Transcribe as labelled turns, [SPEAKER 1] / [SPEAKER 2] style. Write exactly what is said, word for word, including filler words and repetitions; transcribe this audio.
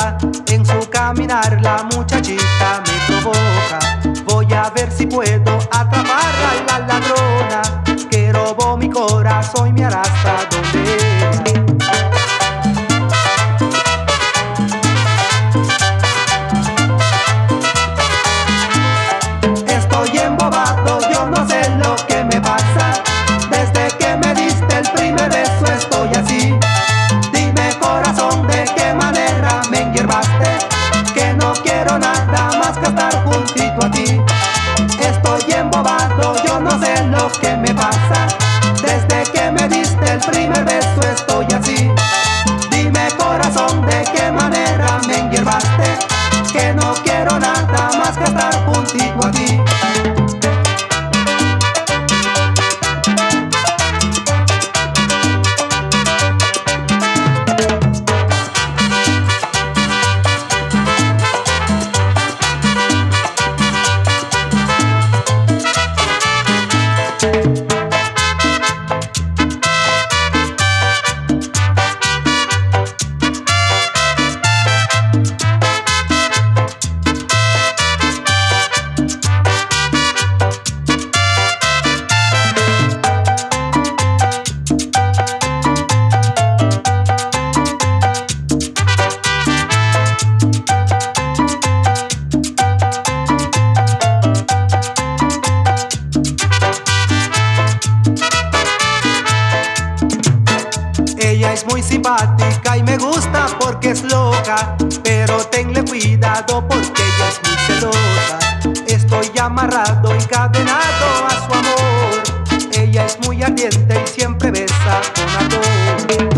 [SPEAKER 1] loca, en su caminar la muchachita me provoca. Voy a ver si puedo atrapar a la ladrona que robó mi corazón y me arrastra donde ella. Estoy embobado, yo no sé lo que me pasa. Desde que me diste el primer beso estoy así. Dime, corazón, de qué manera me enhierbaste, que no quiero nada más que estar juntito a ti. Estoy embobado, yo no sé lo que me pasa. Desde que me diste el primer beso estoy así. Dime, corazón, de qué manera me enhierbaste, que no quiero nada más que estar juntito a ti. Ella es muy simpática y me gusta porque es loca, pero tenle cuidado porque ella es muy celosa. Estoy amarrado, encadenado a su amor. Ella es muy ardiente y siempre besa con ardor.